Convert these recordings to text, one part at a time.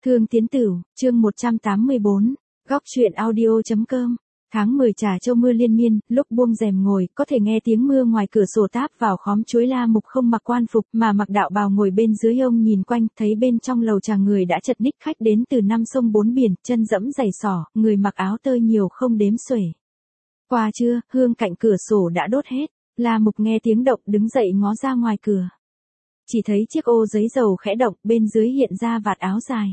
Thương Tiến Tửu, chương 184, góc truyện audio.com. Tháng 10 Trà Châu mưa liên miên, lúc buông rèm ngồi, có thể nghe tiếng mưa ngoài cửa sổ táp vào khóm chuối. La Mục không mặc quan phục mà mặc đạo bào ngồi bên dưới ông nhìn quanh, thấy bên trong lầu trà người đã chật ních khách đến từ năm sông bốn biển, chân dẫm giày sỏ, người mặc áo tơi nhiều không đếm xuể. Qua trưa, hương cạnh cửa sổ đã đốt hết. La Mục nghe tiếng động đứng dậy ngó ra ngoài cửa. Chỉ thấy chiếc ô giấy dầu khẽ động, bên dưới hiện ra vạt áo dài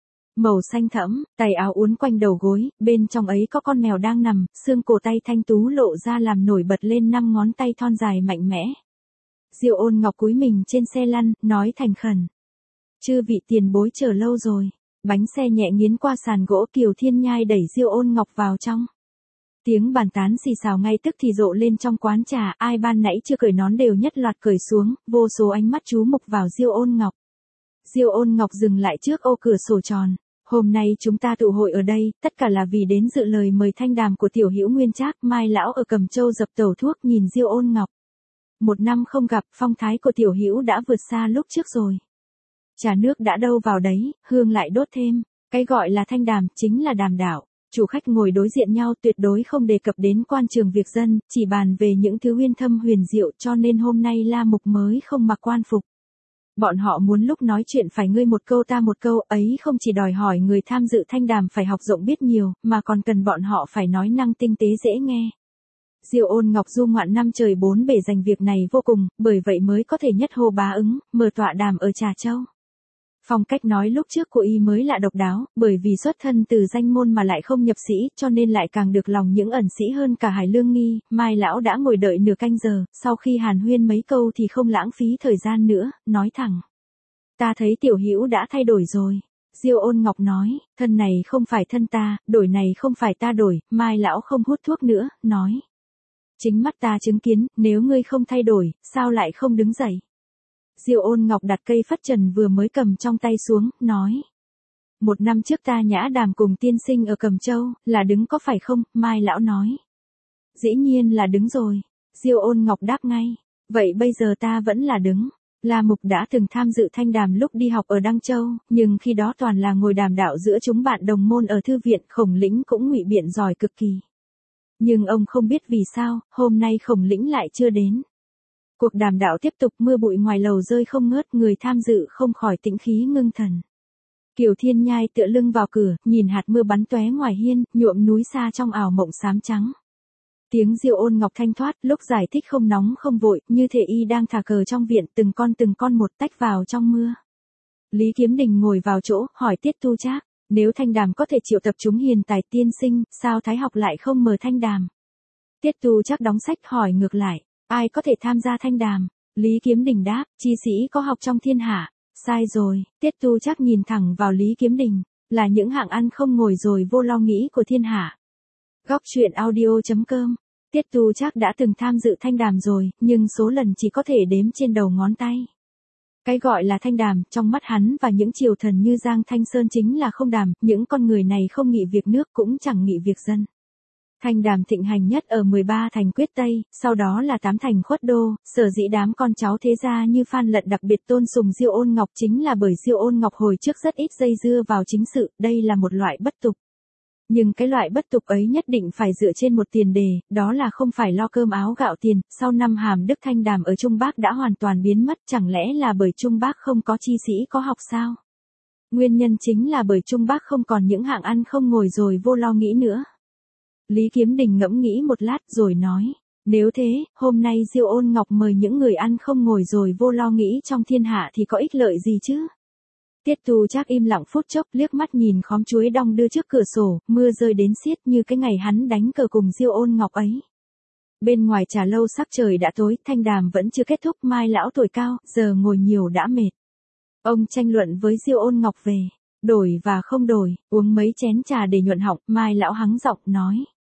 màu xanh thẫm, tay áo uốn quanh đầu gối, bên trong ấy có con mèo đang nằm, xương cổ tay thanh tú lộ ra làm nổi bật lên 5 ngón tay thon dài mạnh mẽ. Diêu Ôn Ngọc cúi mình trên xe lăn, nói thành khẩn: "Chư vị tiền bối chờ lâu rồi." Bánh xe nhẹ nghiến qua sàn gỗ, Kiều Thiên Nhai đẩy Diêu Ôn Ngọc vào trong. Tiếng bàn tán xì xào ngay tức thì rộ lên trong quán trà, ai ban nãy chưa cởi nón đều nhất loạt cởi xuống, vô số ánh mắt chú mục vào Diêu Ôn Ngọc. Diêu Ôn Ngọc dừng lại trước ô cửa sổ tròn. "Hôm nay chúng ta tụ hội ở đây, tất cả là vì đến dự lời mời thanh đàm của tiểu hữu Nguyên Trác." Mai lão ở Cẩm Châu dập tẩu thuốc nhìn Diêu Ôn Ngọc. 1 năm không gặp, phong thái của tiểu hữu đã vượt xa lúc trước rồi. Trà nước đã đâu vào đấy, hương lại đốt thêm. Cái gọi là thanh đàm chính là đàm đạo. Chủ khách ngồi đối diện nhau, tuyệt đối không đề cập đến quan trường việc dân, chỉ bàn về những thứ uyên thâm huyền diệu, cho nên hôm nay La Mục mới không mặc quan phục. Bọn họ muốn lúc nói chuyện phải ngươi một câu ta một câu, ấy không chỉ đòi hỏi người tham dự thanh đàm phải học rộng biết nhiều, mà còn cần bọn họ phải nói năng tinh tế dễ nghe. Diêu Ôn Ngọc du ngoạn năm trời bốn bể dành việc này vô cùng, bởi vậy mới có thể nhất hô bá ứng, mở tọa đàm ở Trà Châu. Phong cách nói lúc trước của y mới lạ độc đáo, bởi vì xuất thân từ danh môn mà lại không nhập sĩ, cho nên lại càng được lòng những ẩn sĩ hơn cả Hải Lương Nghi. Mai lão đã ngồi đợi nửa canh giờ, sau khi hàn huyên mấy câu thì không lãng phí thời gian nữa, nói thẳng: "Ta thấy tiểu hữu đã thay đổi rồi." Diêu Ôn Ngọc nói: "Thân này không phải thân ta, đổi này không phải ta đổi." Mai lão không hút thuốc nữa, nói: "Chính mắt ta chứng kiến, nếu ngươi không thay đổi, sao lại không đứng dậy?" Diêu Ôn Ngọc đặt cây phất trần vừa mới cầm trong tay xuống, nói: "1 năm trước ta nhã đàm cùng tiên sinh ở Cẩm Châu, là đứng có phải không?" Mai lão nói: "Dĩ nhiên là đứng rồi." Diêu Ôn Ngọc đáp ngay: "Vậy bây giờ ta vẫn là đứng." La Mục đã từng tham dự thanh đàm lúc đi học ở Đăng Châu, nhưng khi đó toàn là ngồi đàm đạo giữa chúng bạn đồng môn ở thư viện. Khổng Lĩnh cũng ngụy biện giỏi cực kỳ. Nhưng ông không biết vì sao, hôm nay Khổng Lĩnh lại chưa đến. Cuộc đàm đạo tiếp tục, mưa bụi ngoài lầu rơi không ngớt, người tham dự không khỏi tĩnh khí ngưng thần. Kiều Thiên Nhai tựa lưng vào cửa, nhìn hạt mưa bắn tóe ngoài hiên, nhuộm núi xa trong ảo mộng xám trắng. Tiếng Diêu Ôn Ngọc thanh thoát, lúc giải thích không nóng không vội, như thể y đang thả cờ trong viện, từng con một tách vào trong mưa. Lý Kiếm Đình ngồi vào chỗ, hỏi Tiết Tu Trác: "Nếu thanh đàm có thể triệu tập chúng hiền tài tiên sinh, sao Thái học lại không mời thanh đàm?" Tiết Tu Trác đóng sách hỏi ngược lại: "Ai có thể tham gia thanh đàm?" Lý Kiếm Đình đáp: "Chi sĩ có học trong thiên hạ." "Sai rồi." Tiết Tu Trác nhìn thẳng vào Lý Kiếm Đình: "Là những hạng ăn không ngồi rồi vô lo nghĩ của thiên hạ." Góc truyện audio.com. Tiết Tu Trác đã từng tham dự thanh đàm rồi, nhưng số lần chỉ có thể đếm trên đầu ngón tay. Cái gọi là thanh đàm, trong mắt hắn và những triều thần như Giang Thanh Sơn chính là không đàm, những con người này không nghị việc nước cũng chẳng nghị việc dân. Thanh đàm thịnh hành nhất ở 13 thành quyết Tây, sau đó là 8 thành khuất đô. Sở dĩ đám con cháu thế gia như Phan Lận đặc biệt tôn sùng Diêu Ôn Ngọc chính là bởi Diêu Ôn Ngọc hồi trước rất ít dây dưa vào chính sự, đây là một loại bất tục. Nhưng cái loại bất tục ấy nhất định phải dựa trên một tiền đề, đó là không phải lo cơm áo gạo tiền. Sau năm hàm đức thanh đàm ở Trung Bắc đã hoàn toàn biến mất, chẳng lẽ là bởi Trung Bắc không có chi sĩ có học sao? Nguyên nhân chính là bởi Trung Bắc không còn những hạng ăn không ngồi rồi vô lo nghĩ nữa. Lý Kiếm Đình ngẫm nghĩ một lát rồi nói: "Nếu thế, hôm nay Diêu Ôn Ngọc mời những người ăn không ngồi rồi vô lo nghĩ trong thiên hạ thì có ích lợi gì chứ?" Tiết Tu Trác im lặng phút chốc, liếc mắt nhìn khóm chuối đong đưa trước cửa sổ, mưa rơi đến xiết như cái ngày hắn đánh cờ cùng Diêu Ôn Ngọc ấy. Bên ngoài trà lâu sắc trời đã tối, thanh đàm vẫn chưa kết thúc. Mai lão tuổi cao, giờ ngồi nhiều đã mệt. Ông tranh luận với Diêu Ôn Ngọc về đổi và không đổi, uống mấy chén trà để nhuận họng. Mai lão hắng giọng nói: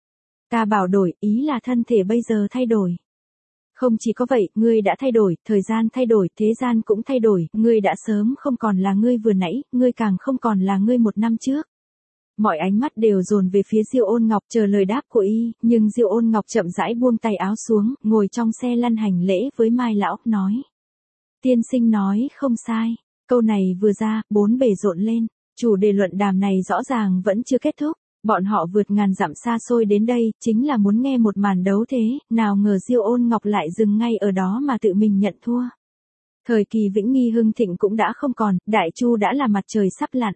"Ta bảo đổi, ý là thân thể bây giờ thay đổi." "Không chỉ có vậy, ngươi đã thay đổi, thời gian thay đổi, thế gian cũng thay đổi, ngươi đã sớm không còn là ngươi vừa nãy, ngươi càng không còn là ngươi 1 năm trước." Mọi ánh mắt đều dồn về phía Diêu Ôn Ngọc chờ lời đáp của y, nhưng Diêu Ôn Ngọc chậm rãi buông tay áo xuống, ngồi trong xe lăn hành lễ với Mai lão, nói: "Tiên sinh nói không sai." Câu này vừa ra, bốn bề rộn lên. Chủ đề luận đàm này rõ ràng vẫn chưa kết thúc, bọn họ vượt ngàn dặm xa xôi đến đây, chính là muốn nghe một màn đấu thế, nào ngờ Diêu Ôn Ngọc lại dừng ngay ở đó mà tự mình nhận thua. Thời kỳ Vĩnh Nghi Hưng Thịnh cũng đã không còn, Đại Chu đã là mặt trời sắp lặn.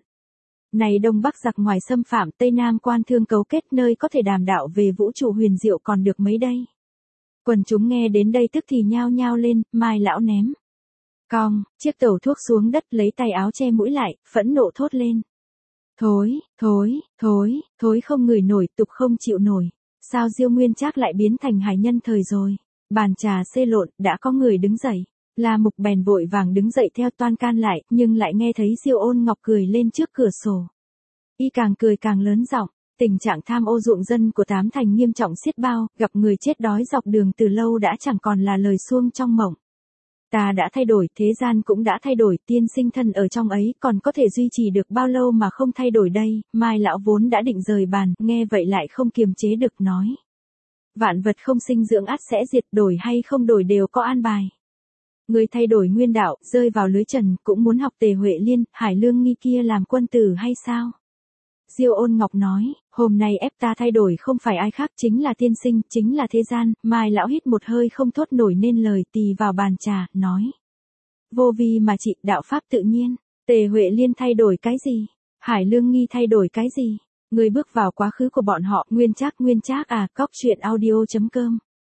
Này Đông Bắc giặc ngoài xâm phạm, Tây Nam quan thương cấu kết, nơi có thể đàm đạo về vũ trụ huyền diệu còn được mấy đây. Quần chúng nghe đến đây tức thì nhao nhao lên, Mai lão ném cong chiếc tẩu thuốc xuống đất, lấy tay áo che mũi lại, phẫn nộ thốt lên. Thối, thối, thối, thối không ngửi nổi, tục không chịu nổi. Sao Diêu Nguyên Trác lại biến thành hải nhân thời rồi? Bàn trà xê lộn, đã có người đứng dậy. La Mục bèn vội vàng đứng dậy theo toan can lại, nhưng lại nghe thấy Diêu Ôn Ngọc cười lên trước cửa sổ. Y càng cười càng lớn giọng, tình trạng tham ô ruộng dân của Tám Thành nghiêm trọng xiết bao, gặp người chết đói dọc đường từ lâu đã chẳng còn là lời suông trong mộng. Ta đã thay đổi, thế gian cũng đã thay đổi, tiên sinh thân ở trong ấy còn có thể duy trì được bao lâu mà không thay đổi đây. Mai lão vốn đã định rời bàn, nghe vậy lại không kiềm chế được nói. Vạn vật không sinh dưỡng ắt sẽ diệt, đổi hay không đổi đều có an bài. Người thay đổi nguyên đạo, rơi vào lưới trần, cũng muốn học Tề Huệ Liên, Hải Lương Nghi kia làm quân tử hay sao? Diêu Ôn Ngọc nói, hôm nay ép ta thay đổi không phải ai khác, chính là tiên sinh, chính là thế gian. Mai lão hít một hơi không thốt nổi nên lời, tì vào bàn trà, nói. Vô vi mà chị, đạo pháp tự nhiên. Tề Huệ Liên thay đổi cái gì? Hải Lương Nghi thay đổi cái gì? Người bước vào quá khứ của bọn họ, Nguyên Trác à, cóc truyện audio.com.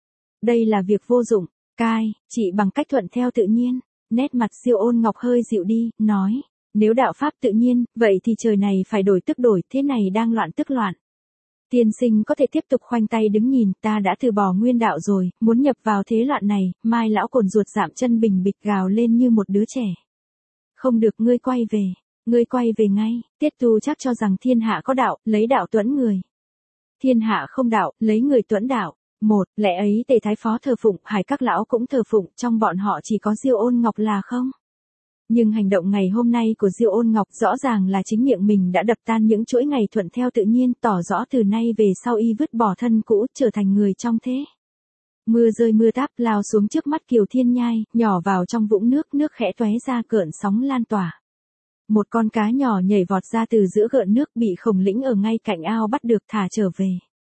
Đây là việc vô dụng, cai, chị bằng cách thuận theo tự nhiên. Nét mặt Diêu Ôn Ngọc hơi dịu đi, nói. Nếu đạo pháp tự nhiên, vậy thì trời này phải đổi tức đổi, thế này đang loạn tức loạn. Tiên sinh có thể tiếp tục khoanh tay đứng nhìn, ta đã từ bỏ nguyên đạo rồi, muốn nhập vào thế loạn này. Mai lão cồn ruột dạm chân bình bịch gào lên như một đứa trẻ. Không được, ngươi quay về ngay. Tiết Tu chắc cho rằng thiên hạ có đạo, lấy đạo tuẫn người. Thiên hạ không đạo, lấy người tuẫn đạo. Một, lẽ ấy Tề Thái Phó thờ phụng, Hải các lão cũng thờ phụng, trong bọn họ chỉ có Diêu Ôn Ngọc là không. Nhưng hành động ngày hôm nay của Diêu Ôn Ngọc rõ ràng là chính miệng mình đã đập tan những chuỗi ngày thuận theo tự nhiên, tỏ rõ từ nay về sau y vứt bỏ thân cũ, trở thành người trong thế. Mưa rơi mưa táp lao xuống trước mắt Kiều Thiên Nhai, nhỏ vào trong vũng nước, nước khẽ tóe ra cợn sóng lan tỏa. Một con cá nhỏ nhảy vọt ra từ giữa gợn nước, bị Khổng Lĩnh ở ngay cạnh ao bắt được thả trở về.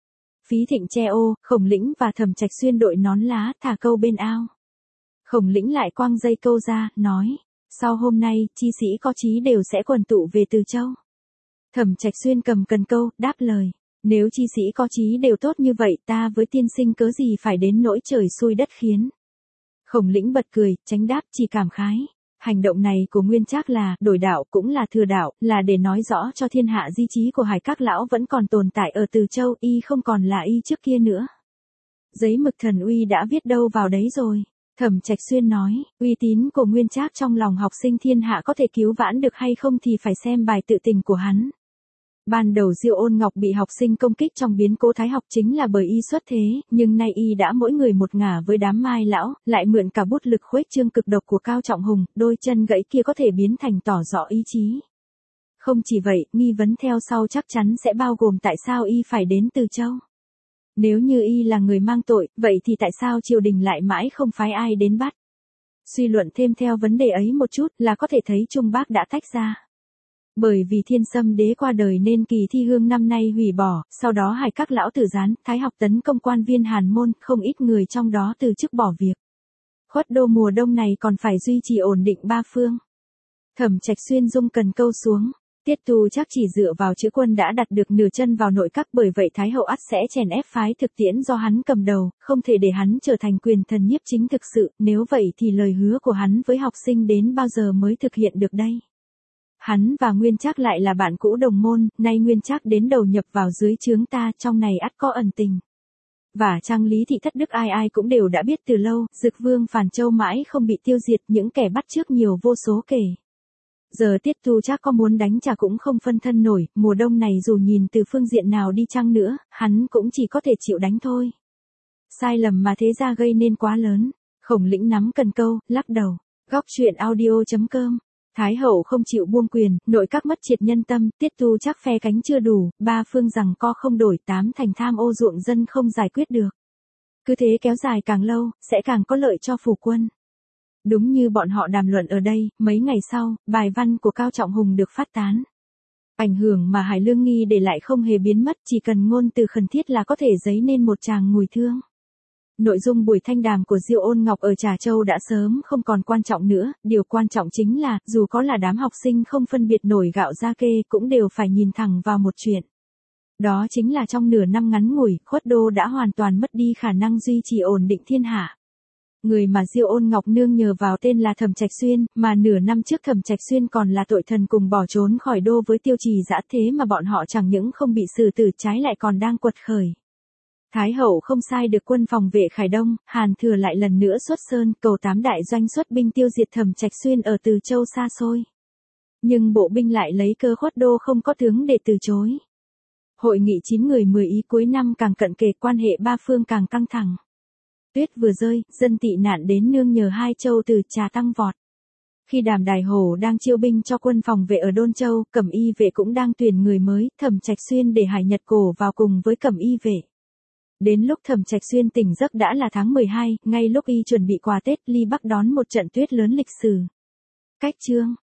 Phí Thịnh che ô, Khổng Lĩnh và Thẩm Trạch Xuyên đội nón lá thả câu bên ao. Khổng Lĩnh lại quăng dây câu ra, nói. Sau hôm nay, chi sĩ có chí đều sẽ quần tụ về Từ Châu. Thẩm Trạch Xuyên cầm cần câu, đáp lời. Nếu chi sĩ có chí đều tốt như vậy, ta với tiên sinh cớ gì phải đến nỗi trời xui đất khiến. Khổng Lĩnh bật cười, tránh đáp, chỉ cảm khái. Hành động này của Nguyên Trác là đổi đạo, cũng là thừa đạo, là để nói rõ cho thiên hạ di chí của Hải các lão vẫn còn tồn tại ở Từ Châu, y không còn là y trước kia nữa. Giấy mực thần uy đã viết đâu vào đấy rồi. Thẩm Trạch Xuyên nói, uy tín của Nguyên Trác trong lòng học sinh thiên hạ có thể cứu vãn được hay không thì phải xem bài tự tình của hắn. Ban đầu Diêu Ôn Ngọc bị học sinh công kích trong biến cố thái học chính là bởi y xuất thế, nhưng nay y đã mỗi người một ngả với đám Mai lão, lại mượn cả bút lực khuếch trương cực độc của Cao Trọng Hùng, đôi chân gãy kia có thể biến thành tỏ rõ ý chí. Không chỉ vậy, nghi vấn theo sau chắc chắn sẽ bao gồm tại sao y phải đến Từ Châu. Nếu như y là người mang tội, vậy thì tại sao triều đình lại mãi không phái ai đến bắt? Suy luận thêm theo vấn đề ấy một chút là có thể thấy Trung Bắc đã tách ra. Bởi vì Thiên Sâm Đế qua đời nên kỳ thi hương năm nay hủy bỏ, sau đó Hải các lão tử gián, Thái học tấn công quan viên Hàn Môn, không ít người trong đó từ chức bỏ việc. Khuất đô mùa đông này còn phải duy trì ổn định ba phương. Thẩm Trạch Xuyên rung cần câu xuống. Tiết Tu chắc chỉ dựa vào chữ quân đã đặt được nửa chân vào nội các, bởi vậy Thái hậu ắt sẽ chèn ép phái Thực Tiễn do hắn cầm đầu, không thể để hắn trở thành quyền thần nhiếp chính thực sự, nếu vậy thì lời hứa của hắn với học sinh đến bao giờ mới thực hiện được đây. Hắn và Nguyên Trác lại là bạn cũ đồng môn, nay Nguyên Trác đến đầu nhập vào dưới trướng ta, trong này ắt có ẩn tình. Và trang Lý Thị thất đức ai ai cũng đều đã biết từ lâu, Dực Vương Phàn Châu mãi không bị tiêu diệt, những kẻ bắt chước nhiều vô số kể. Giờ Tiết Tu chắc có muốn đánh trả cũng không phân thân nổi, mùa đông này dù nhìn từ phương diện nào đi chăng nữa, hắn cũng chỉ có thể chịu đánh thôi. Sai lầm mà thế gia gây nên quá lớn. Khổng Lĩnh nắm cần câu, lắc đầu. Góc truyện audio.com. Thái hậu không chịu buông quyền, nội các mất triệt nhân tâm, Tiết Tu chắc phe cánh chưa đủ, ba phương rằng co không đổi, Tám Thành tham ô ruộng dân không giải quyết được. Cứ thế kéo dài càng lâu, sẽ càng có lợi cho phủ quân. Đúng như bọn họ đàm luận ở đây, mấy ngày sau, bài văn của Cao Trọng Hùng được phát tán. Ảnh hưởng mà Hải Lương Nghi để lại không hề biến mất, chỉ cần ngôn từ khẩn thiết là có thể dấy nên một tràng mùi thương. Nội dung buổi thanh đàm của Diêu Ôn Ngọc ở Trà Châu đã sớm không còn quan trọng nữa, điều quan trọng chính là, dù có là đám học sinh không phân biệt nổi gạo ra kê cũng đều phải nhìn thẳng vào một chuyện. Đó chính là trong nửa năm ngắn ngủi, Khuất Đô đã hoàn toàn mất đi khả năng duy trì ổn định thiên hạ. Người mà Diêu Ôn Ngọc nương nhờ vào tên là Thẩm Trạch Xuyên, mà nửa năm trước Thẩm Trạch Xuyên còn là tội thần cùng bỏ trốn khỏi đô với Tiêu Trì Dã, thế mà bọn họ chẳng những không bị xử tử, trái lại còn đang quật khởi. Thái hậu không sai được quân phòng vệ Khải Đông, Hàn Thừa lại lần nữa xuất sơn, cầu 8 đại doanh xuất binh tiêu diệt Thẩm Trạch Xuyên ở Từ Châu xa xôi. Nhưng bộ binh lại lấy cơ Khuất Đô không có tướng để từ chối. Hội nghị 9 người 10 ý cuối năm càng cận kề, quan hệ ba phương càng căng thẳng. Tuyết vừa rơi, dân tị nạn đến nương nhờ Hai Châu từ Trà tăng vọt. Khi Đàm Đài Hổ đang chiêu binh cho quân phòng vệ ở Đôn Châu, Cẩm Y vệ cũng đang tuyển người mới, Thẩm Trạch Xuyên để Hải Nhật Cổ vào cùng với Cẩm Y vệ. Đến lúc Thẩm Trạch Xuyên tỉnh giấc đã là tháng 12, ngay lúc y chuẩn bị quà Tết, Ly Bắc đón một trận tuyết lớn lịch sử. Cách chương